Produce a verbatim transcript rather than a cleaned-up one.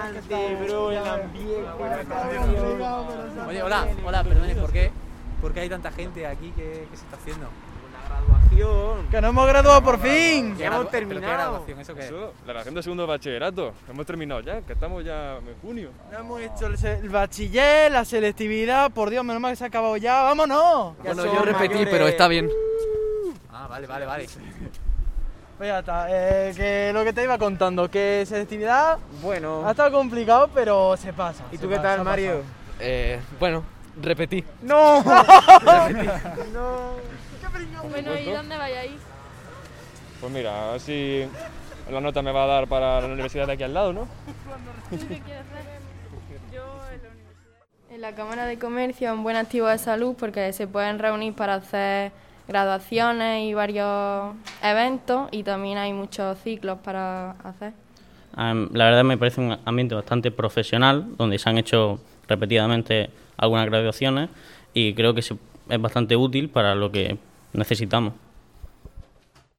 Grande, bro, el ambiente, la canción. Oye, hola, hola, perdone, ¿por qué, ¿por qué hay tanta gente aquí? ¿Qué, qué se está haciendo? Graduación. ¡Que nos hemos graduado por fin! Ya hemos gradu- ¿pero qué terminado. graduación? ¿Eso qué es? Eso, la graduación de segundo de bachillerato. Hemos terminado ya, que estamos ya en junio. No hemos hecho el, se- el bachiller, la selectividad, por Dios, menos mal que se ha acabado ya, ¡vámonos! Ya Bueno, somos yo repetí, mayores. pero está bien. Ah, vale, vale, vale. Pues ya está, eh, que lo que te iba contando, que selectividad Bueno. ha estado complicado, pero se pasa. ¿Y se tú qué pasa, tal, se ha Mario? pasado. Eh, bueno, repetí. ¡No! Bueno, ¿y dónde vais a ir? Pues mira, a ver si la nota me va a dar para la universidad de aquí al lado, ¿no? ¿Tú qué quieres hacer? Yo en la universidad. En la Cámara de Comercio es un buen activo de salud porque se pueden reunir para hacer graduaciones y varios eventos y también hay muchos ciclos para hacer. Um, la verdad me parece un ambiente bastante profesional, donde se han hecho repetidamente algunas graduaciones y creo que se- es bastante útil para lo que necesitamos.